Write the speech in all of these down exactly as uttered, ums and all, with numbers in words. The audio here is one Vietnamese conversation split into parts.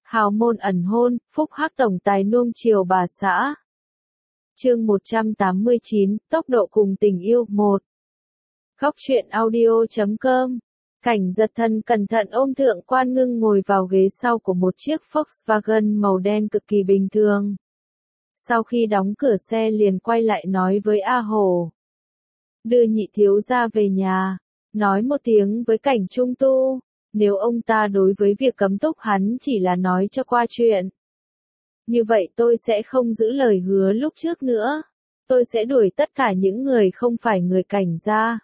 Hào môn ẩn hôn, phúc hắc tổng tài nuông chiều bà xã. Chương một trăm tám mươi chín, tốc độ cùng tình yêu một. Góc truyện audio chấm com. Cảnh giật thần cẩn thận ôm thượng quan ngưng ngồi vào ghế sau của một chiếc Volkswagen màu đen cực kỳ bình thường. Sau khi đóng cửa xe liền quay lại nói với A Hồ. Đưa nhị thiếu gia về nhà, nói một tiếng với cảnh trung tu, nếu ông ta đối với việc cấm túc hắn chỉ là nói cho qua chuyện. Như vậy tôi sẽ không giữ lời hứa lúc trước nữa, tôi sẽ đuổi tất cả những người không phải người cảnh ra.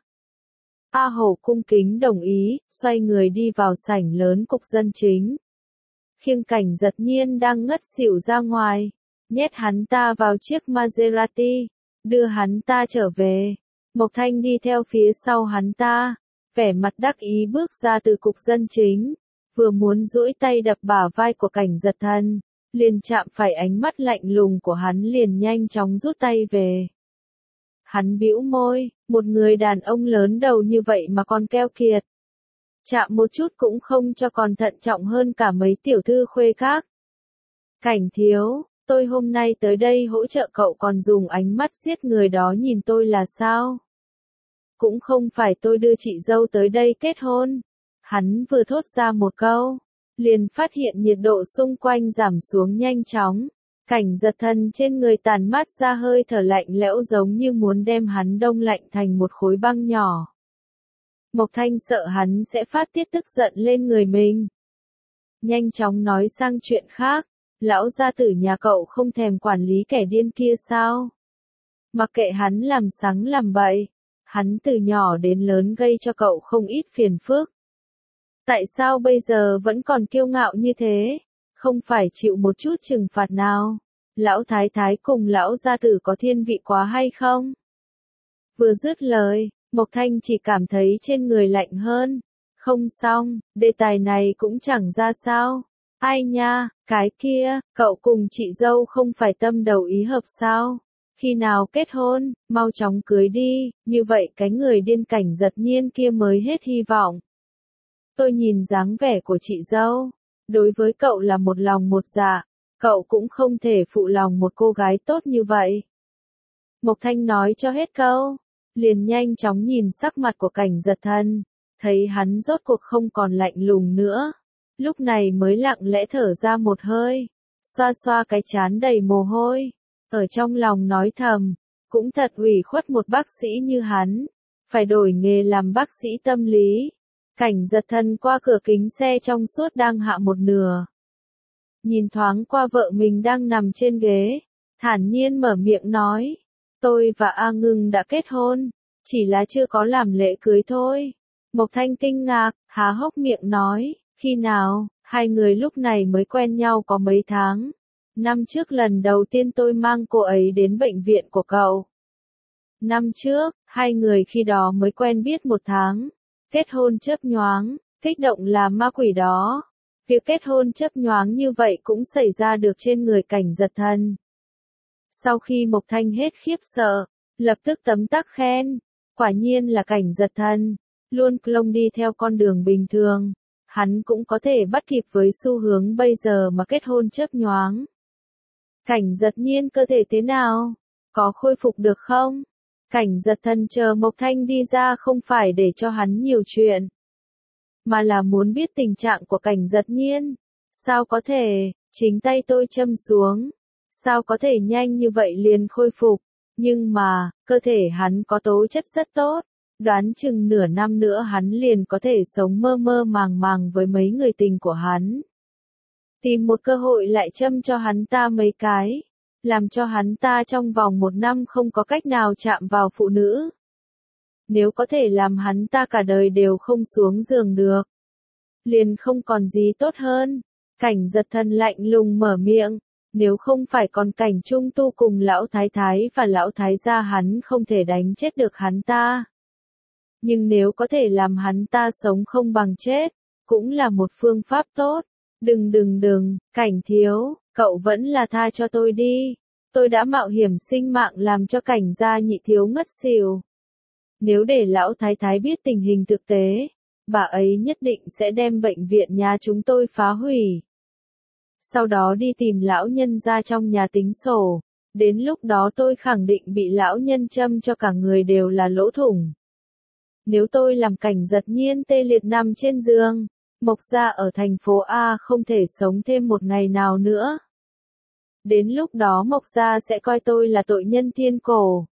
A Hồ cung kính đồng ý, xoay người đi vào sảnh lớn cục dân chính. Khiêng cảnh giật nhiên đang ngất xỉu ra ngoài, nhét hắn ta vào chiếc Maserati, đưa hắn ta trở về. Mộc Thanh đi theo phía sau hắn ta, vẻ mặt đắc ý bước ra từ cục dân chính, vừa muốn duỗi tay đập bả vai của cảnh giật thần, liền chạm phải ánh mắt lạnh lùng của hắn liền nhanh chóng rút tay về. Hắn bĩu môi, một người đàn ông lớn đầu như vậy mà còn keo kiệt. Chạm một chút cũng không cho, còn thận trọng hơn cả mấy tiểu thư khuê khác. Cảnh thiếu, tôi hôm nay tới đây hỗ trợ cậu còn dùng ánh mắt giết người đó nhìn tôi là sao? Cũng không phải tôi đưa chị dâu tới đây kết hôn. Hắn vừa thốt ra một câu, liền phát hiện nhiệt độ xung quanh giảm xuống nhanh chóng. Cảnh giật thần trên người tàn mát ra hơi thở lạnh lẽo giống như muốn đem hắn đông lạnh thành một khối băng nhỏ. Mộc Thanh sợ hắn sẽ phát tiết tức giận lên người mình. Nhanh chóng nói sang chuyện khác, lão gia tử nhà cậu không thèm quản lý kẻ điên kia sao? Mặc kệ hắn làm sắng làm bậy, hắn từ nhỏ đến lớn gây cho cậu không ít phiền phức. Tại sao bây giờ vẫn còn kiêu ngạo như thế? Không phải chịu một chút trừng phạt nào? Lão thái thái cùng lão gia tử có thiên vị quá hay không? Vừa dứt lời, Mộc Thanh chỉ cảm thấy trên người lạnh hơn. Không xong, đề tài này cũng chẳng ra sao. Ai nha, cái kia, cậu cùng chị dâu không phải tâm đầu ý hợp sao? Khi nào kết hôn, mau chóng cưới đi, như vậy cái người điên cảnh giật nhiên kia mới hết hy vọng. Tôi nhìn dáng vẻ của chị dâu, đối với cậu là một lòng một dạ, cậu cũng không thể phụ lòng một cô gái tốt như vậy. Mộc Thanh nói cho hết câu, liền nhanh chóng nhìn sắc mặt của cảnh giật thần, thấy hắn rốt cuộc không còn lạnh lùng nữa, lúc này mới lặng lẽ thở ra một hơi, xoa xoa cái trán đầy mồ hôi, ở trong lòng nói thầm, cũng thật ủy khuất một bác sĩ như hắn, phải đổi nghề làm bác sĩ tâm lý. Cảnh giật thần qua cửa kính xe trong suốt đang hạ một nửa. Nhìn thoáng qua vợ mình đang nằm trên ghế, thản nhiên mở miệng nói, tôi và A Ngưng đã kết hôn, chỉ là chưa có làm lễ cưới thôi. Mộc Thanh kinh ngạc, há hốc miệng nói, khi nào, hai người lúc này mới quen nhau có mấy tháng. Năm trước lần đầu tiên tôi mang cô ấy đến bệnh viện của cậu. Năm trước, hai người khi đó mới quen biết một tháng. Kết hôn chớp nhoáng, kích động là ma quỷ đó. Việc kết hôn chớp nhoáng như vậy cũng xảy ra được trên người cảnh giật thần. Sau khi Mộc Thanh hết khiếp sợ, lập tức tấm tắc khen, quả nhiên là cảnh giật thần, luôn clone đi theo con đường bình thường, hắn cũng có thể bắt kịp với xu hướng bây giờ mà kết hôn chớp nhoáng. Cảnh giật nhiên cơ thể thế nào? Có khôi phục được không? Cảnh giật thần chờ Mộc Thanh đi ra không phải để cho hắn nhiều chuyện, mà là muốn biết tình trạng của cảnh giật nhiên. Sao có thể, chính tay tôi châm xuống, sao có thể nhanh như vậy liền khôi phục, nhưng mà, cơ thể hắn có tố chất rất tốt, đoán chừng nửa năm nữa hắn liền có thể sống mơ mơ màng màng với mấy người tình của hắn. Tìm một cơ hội lại châm cho hắn ta mấy cái, làm cho hắn ta trong vòng một năm không có cách nào chạm vào phụ nữ. Nếu có thể làm hắn ta cả đời đều không xuống giường được, liền không còn gì tốt hơn. Cảnh giật thần lạnh lùng mở miệng, nếu không phải còn cảnh trung tu cùng lão thái thái và lão thái gia hắn không thể đánh chết được hắn ta. Nhưng nếu có thể làm hắn ta sống không bằng chết, cũng là một phương pháp tốt. Đừng đừng đừng, cảnh thiếu, cậu vẫn là tha cho tôi đi. Tôi đã mạo hiểm sinh mạng làm cho cảnh gia nhị thiếu ngất xỉu. Nếu để lão thái thái biết tình hình thực tế, bà ấy nhất định sẽ đem bệnh viện nhà chúng tôi phá hủy. sau đó đi tìm lão nhân ra trong nhà tính sổ. Đến lúc đó tôi khẳng định bị lão nhân châm cho cả người đều là lỗ thủng. Nếu tôi làm Cảnh Giật Nhiên tê liệt nằm trên giường, Mộc gia ở thành phố A không thể sống thêm một ngày nào nữa. Đến lúc đó Mộc gia sẽ coi tôi là tội nhân thiên cổ.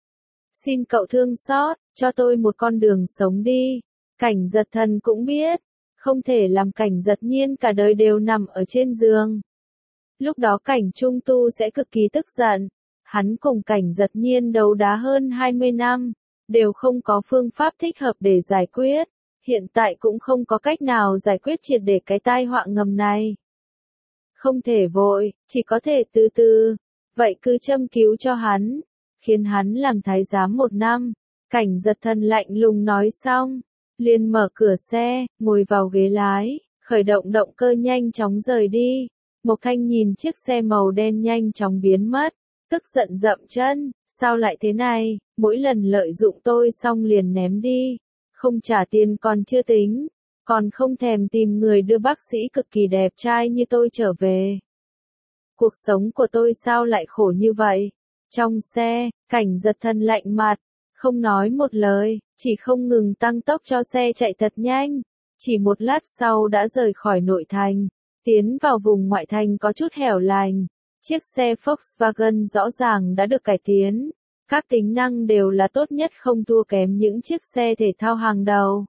Xin cậu thương xót, cho tôi một con đường sống đi. Cảnh Giật Thần cũng biết, không thể làm Cảnh Giật Nhiên cả đời đều nằm ở trên giường. Lúc đó Cảnh Trung Tu sẽ cực kỳ tức giận. Hắn cùng Cảnh Giật Nhiên đấu đá hơn hai mươi năm, đều không có phương pháp thích hợp để giải quyết. Hiện tại cũng không có cách nào giải quyết triệt để cái tai họa ngầm này. Không thể vội, chỉ có thể từ từ. Vậy cứ châm cứu cho hắn, khiến hắn làm thái giám một năm. Cảnh Giật Thần lạnh lùng nói xong, liền mở cửa xe, ngồi vào ghế lái, khởi động động cơ nhanh chóng rời đi. Mộc Thanh nhìn chiếc xe màu đen nhanh chóng biến mất, tức giận dậm chân, sao lại thế này, mỗi lần lợi dụng tôi xong liền ném đi, không trả tiền còn chưa tính, còn không thèm tìm người đưa bác sĩ cực kỳ đẹp trai như tôi trở về. Cuộc sống của tôi sao lại khổ như vậy? Trong xe, Cảnh Giật Thần lạnh mặt, không nói một lời, chỉ không ngừng tăng tốc cho xe chạy thật nhanh. Chỉ một lát sau đã rời khỏi nội thành, tiến vào vùng ngoại thành có chút hẻo lánh. Chiếc xe Volkswagen rõ ràng đã được cải tiến. Các tính năng đều là tốt nhất không thua kém những chiếc xe thể thao hàng đầu.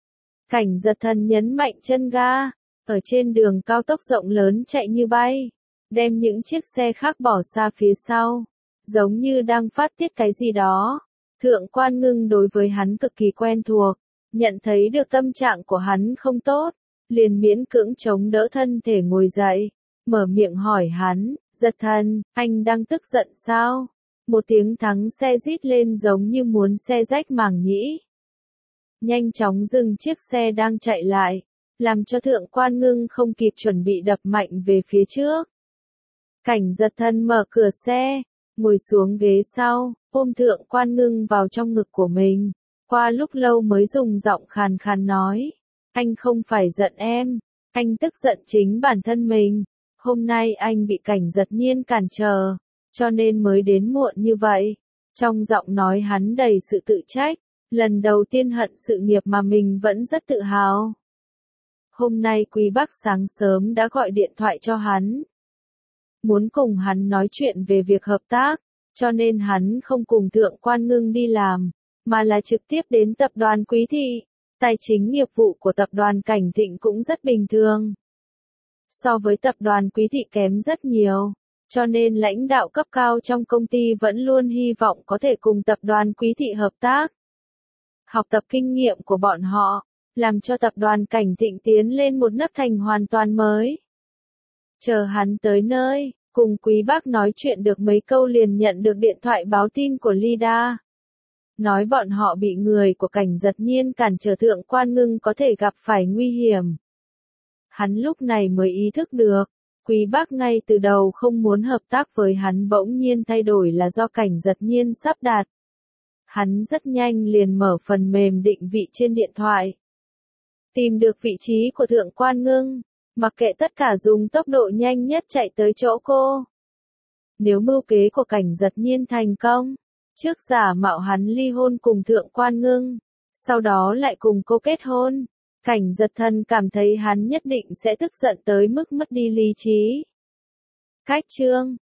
Cảnh Giật Thần nhấn mạnh chân ga, ở trên đường cao tốc rộng lớn chạy như bay, đem những chiếc xe khác bỏ xa phía sau, giống như đang phát tiết cái gì đó. Thượng Quan Ngưng đối với hắn cực kỳ quen thuộc, nhận thấy được tâm trạng của hắn không tốt, liền miễn cưỡng chống đỡ thân thể ngồi dậy, mở miệng hỏi hắn, Giật Thần, anh đang tức giận sao? Một tiếng thắng xe rít lên giống như muốn xe rách màng nhĩ. Nhanh chóng dừng chiếc xe đang chạy lại, làm cho Thượng Quan Ngưng không kịp chuẩn bị đập mạnh về phía trước. Cảnh Giật Thần mở cửa xe, ngồi xuống ghế sau, ôm Thượng Quan Ngưng vào trong ngực của mình. Qua lúc lâu mới dùng giọng khàn khàn nói, anh không phải giận em, anh tức giận chính bản thân mình. Hôm nay anh bị Cảnh Giật Nhiên cản trở, cho nên mới đến muộn như vậy. Trong giọng nói hắn đầy sự tự trách, lần đầu tiên hận sự nghiệp mà mình vẫn rất tự hào. Hôm nay Quý Bắc sáng sớm đã gọi điện thoại cho hắn, muốn cùng hắn nói chuyện về việc hợp tác, cho nên hắn không cùng Thượng Quan Ngưng đi làm, mà là trực tiếp đến tập đoàn Quý Thị. Tài chính nghiệp vụ của tập đoàn Cảnh Thịnh cũng rất bình thường. So với tập đoàn Quý Thị kém rất nhiều, cho nên lãnh đạo cấp cao trong công ty vẫn luôn hy vọng có thể cùng tập đoàn Quý Thị hợp tác. Học tập kinh nghiệm của bọn họ, làm cho tập đoàn Cảnh Thịnh tiến lên một nấc thang hoàn toàn mới. Chờ hắn tới nơi, cùng Quý Bác nói chuyện được mấy câu liền nhận được điện thoại báo tin của Lida. Nói bọn họ bị người của Cảnh Giật Nhiên cản trở, Thượng Quan Ngưng có thể gặp phải nguy hiểm. Hắn lúc này mới ý thức được, Quý Bác ngay từ đầu không muốn hợp tác với hắn bỗng nhiên thay đổi là do Cảnh Giật Nhiên sắp đặt. Hắn rất nhanh liền mở phần mềm định vị trên điện thoại. Tìm được vị trí của Thượng Quan Ngưng, mặc kệ tất cả dùng tốc độ nhanh nhất chạy tới chỗ cô. Nếu mưu kế của Cảnh Giật Nhiên thành công, trước giả mạo hắn ly hôn cùng Thượng Quan Ngưng, sau đó lại cùng cô kết hôn, Cảnh Giật Thần cảm thấy hắn nhất định sẽ tức giận tới mức mất đi lý trí. Cách chương